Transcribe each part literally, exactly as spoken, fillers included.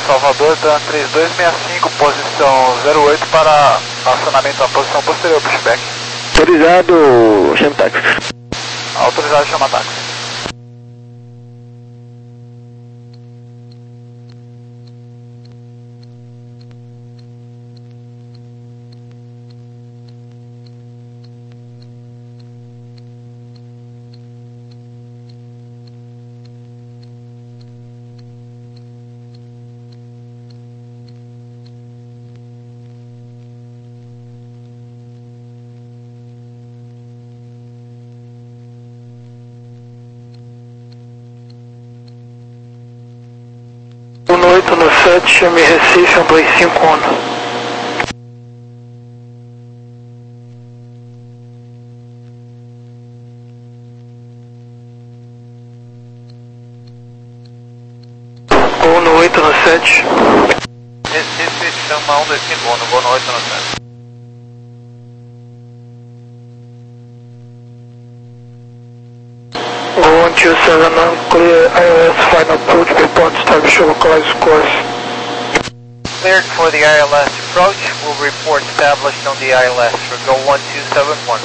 Salvador, Dan três dois seis cinco, posição zero oito para acionamento da posição posterior, pushback. Autorizado, chama táxi. Autorizado, chama táxi. um oito no sete, chame Recife, um dois cinco um. um no oito no sete. Recife, chama um dois cinco um, vou no oito no sete. one two seven nine, clear I L S final approach, report establish localized course. Cleared for the I L S approach, will report established on the I L S for go one two seven one.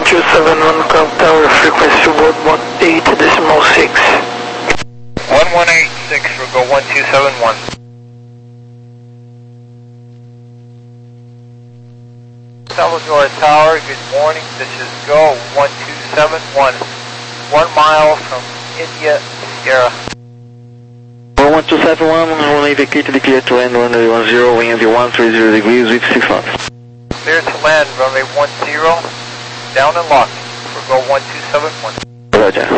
two seven one, Cloud Tower, frequency one one eight decimal six. one one eight six for go one two seven one. Salvador Tower, good morning. This is go one two seven one. One mile from India, Sierra. one two seven one, runway vacated, clear to land, runway one zero, wind one three zero degrees with six knots. Clear to land, runway one zero, down and locked for go one two seven one. Roger.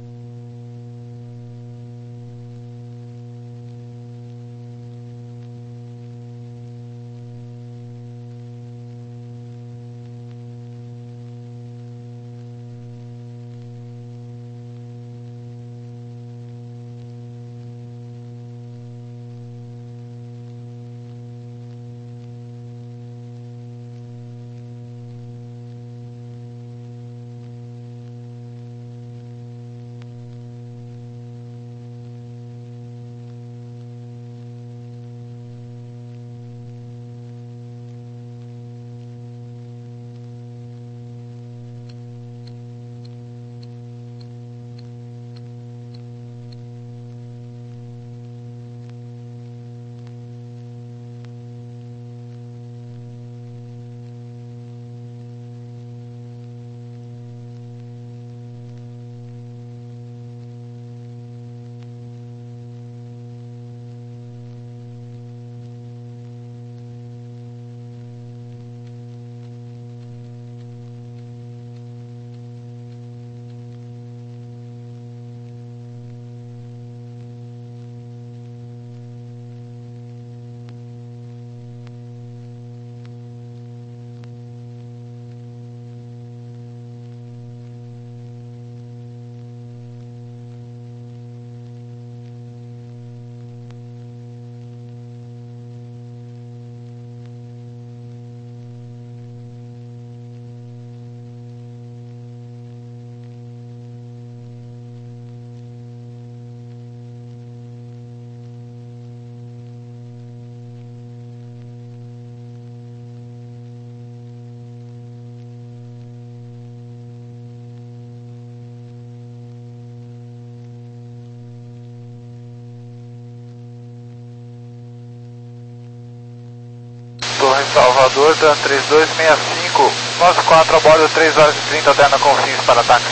Torre Salvador, TRAN três dois seis cinco, nós quatro a bordo, três horas e trinta, alterna Confins para táxi.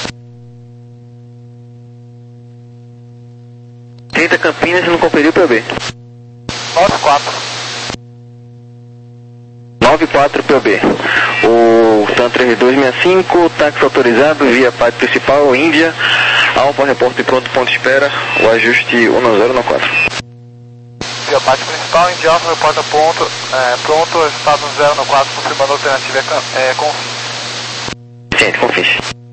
trinta Campinas e não conferiu P B. nove quatro. nove quatro P B. O TRAN três dois seis cinco, táxi autorizado, via parte principal, Índia, Alfa, repórter pronto, ponto de espera, o ajuste um zero nove quatro. Via parte principal, Índia Alfa, reporta ponto, é, pronto, estado zero no quatro, confirmando a alternativa é, é Confins. Gente, Confins.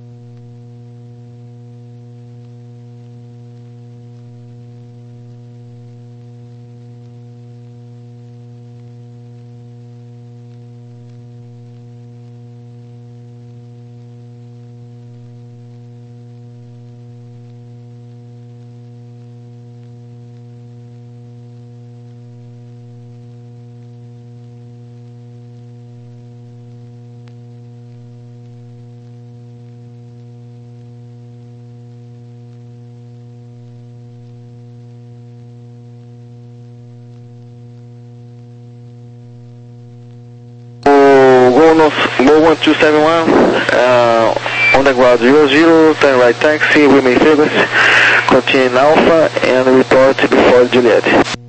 Go one two seven one, uh, on the ground zero zero, turn right taxi, remain frequency, continue Alpha, and report before Juliet.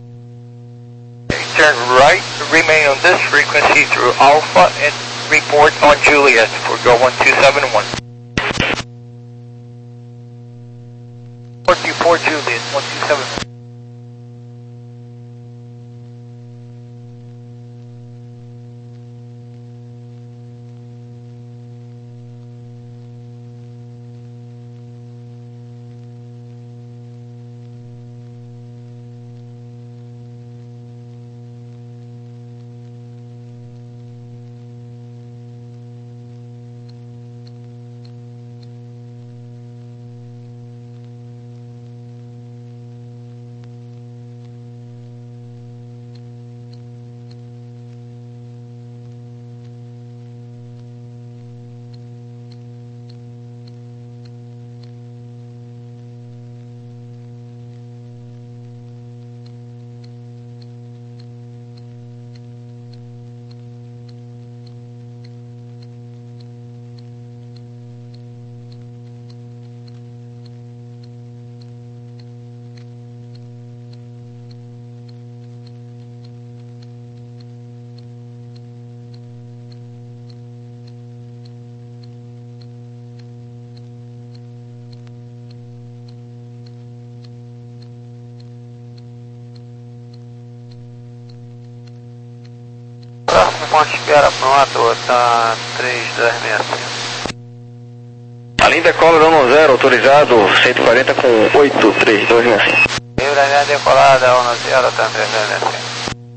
Turn right, remain on this frequency through Alpha and report on Juliet for go one two seven one. Report before Juliet, one two seven one. ponte de espera pronto, tá três dois seis cinco. A linha decola da um zero, autorizado cento e quarenta com oito três dois seis cinco. Livre a linha decolada um zero, tá três dois seis cinco.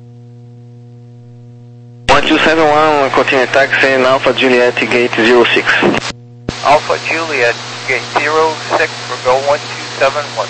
one two seven one, continue taxi in Alpha Juliet Gate zero six. Alpha Juliet Gate zero six for go one two seven one.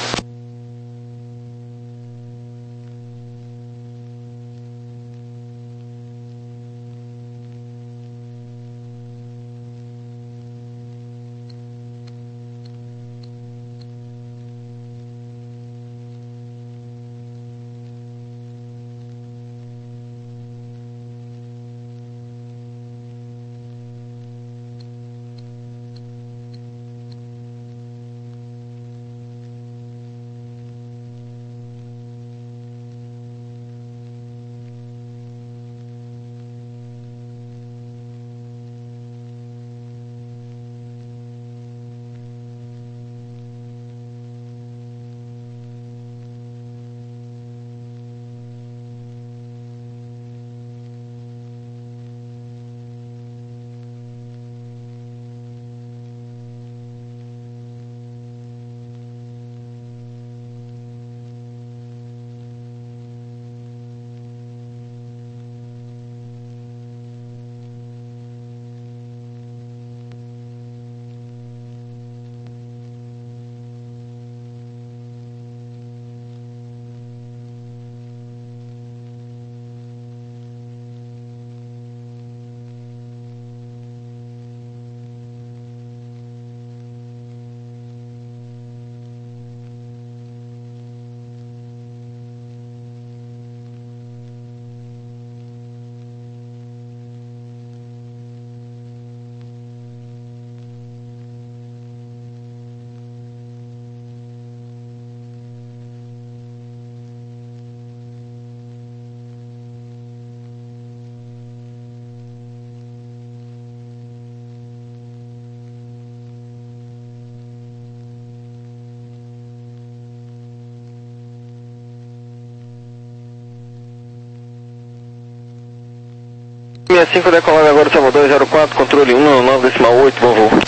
sessenta e cinco decolado agora, Salvador zero quatro, controle um nove decimal oito, bom voo.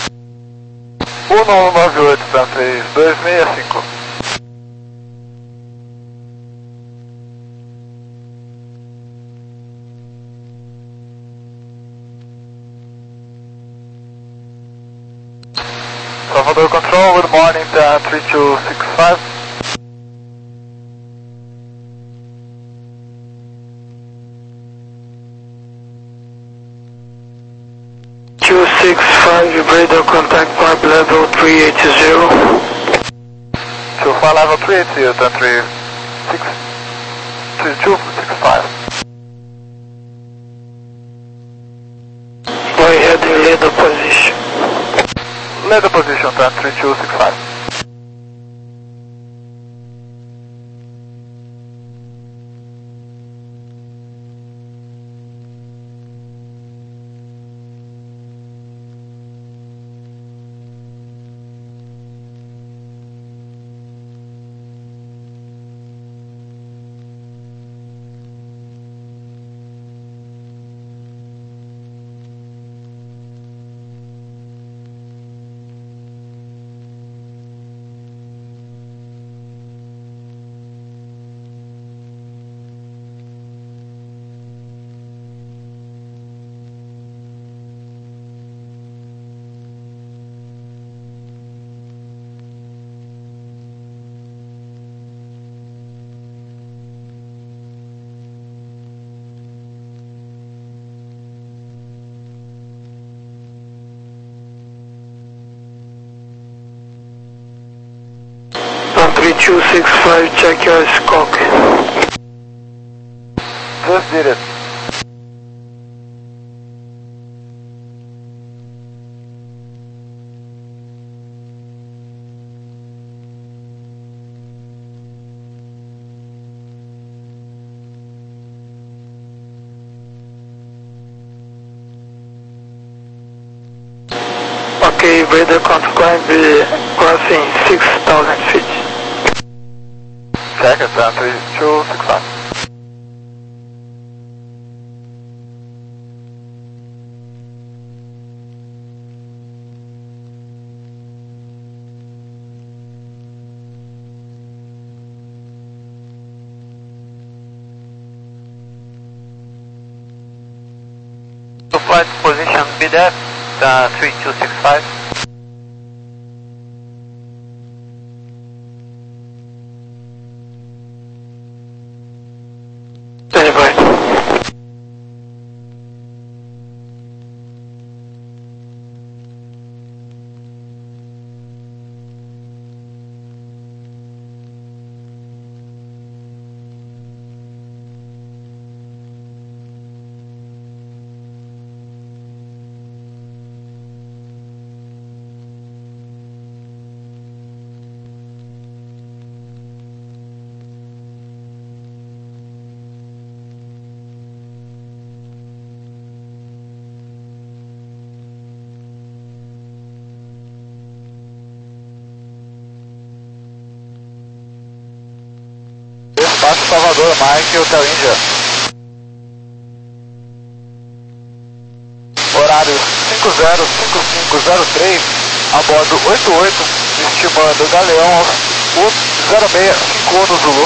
um nove nove oito, tá três dois seis cinco. Salvador Control, good morning, tá three two six five. two six five, radar contact pipe level three eighty. two five level three eighty, tá three six two six five. Go ahead and lead the position. Lead the position, tá three two six five. three two six five, check your scope. Just did it. Okay, radar contact climb be crossing six thousand feet. Check it, three two six five. flight position B D E P, uh, three two six five. Stand by. Espaço Salvador, Mike, Hotel Índia. Horário cinco zero cinco cinco zero três, a bordo oito oito, estimando Galeão zero seis cinco um no Zulu.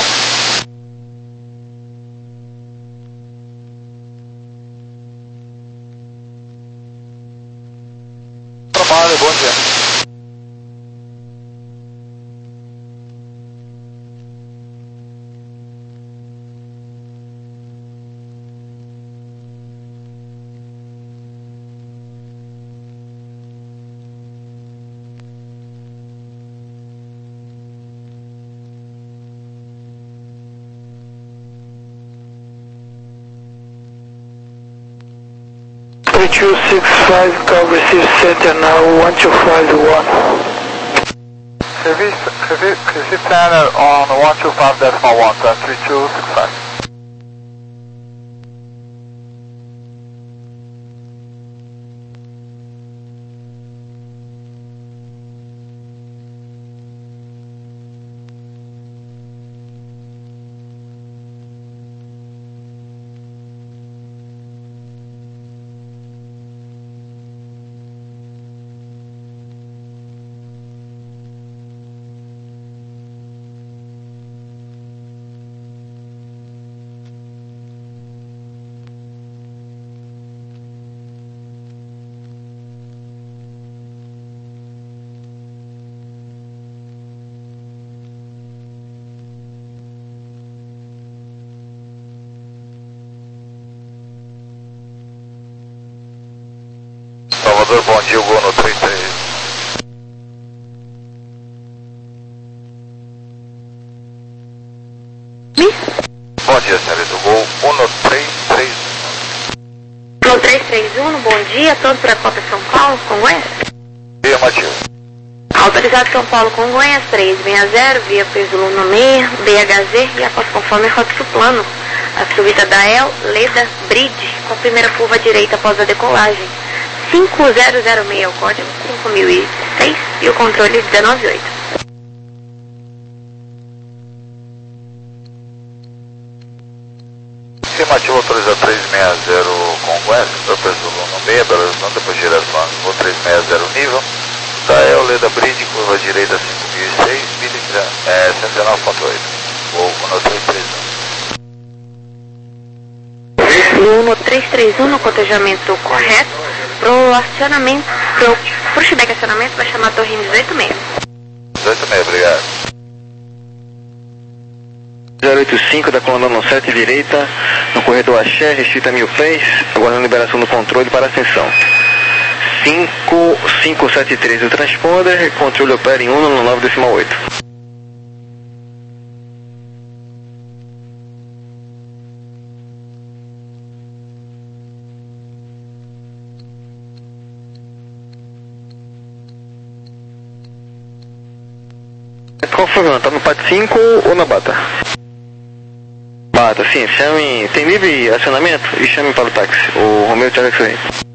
Trabalho, bom dia. three two six five, call receive center now, one two five one. Receive, receive, receive center on one two five decimal one, three two six five. Salvador, bom dia, o gol no três três. Bom dia, senhorita, o gol um no três três um. No três três um, bom dia, todo para a Copa São Paulo, Congonhas? Via Matheus. Autorizado São Paulo, Congonhas, três seis zero, via Peso no meia, B H Z e após conforme rota plano. A subida da El, Leda, Bridge, com a primeira curva direita após a decolagem. cinco zero zero seis, o código cinco mil e seis e o controle dezenove oito. Afirmativo, autoriza três seis zero Congonhas, Purpose Zulu no meia, Belo Horizonte, depois direção, voo três seis zero nível. Dael, Leda Bridge, curva direita cinco mil e seis, miligram, é, cento e nove ponto oito. Voo no três três um. No três três um, no cotejamento correto, pro acionamento, pro pushback acionamento vai chamar a Torre dezoito seis. dezoito seis, obrigado. zero oito cinco da coluna sete direita, no corredor Axé, restrita mil pés, aguardando liberação do controle para ascensão. cinco cinco sete três do transponder, controle opera em um no nove decimal oito. Confirmando, tá no P A T cinco ou na Bata? Bata, sim, chame, tem livre acionamento e chame para o táxi, o Romeo Charlie X-Ray.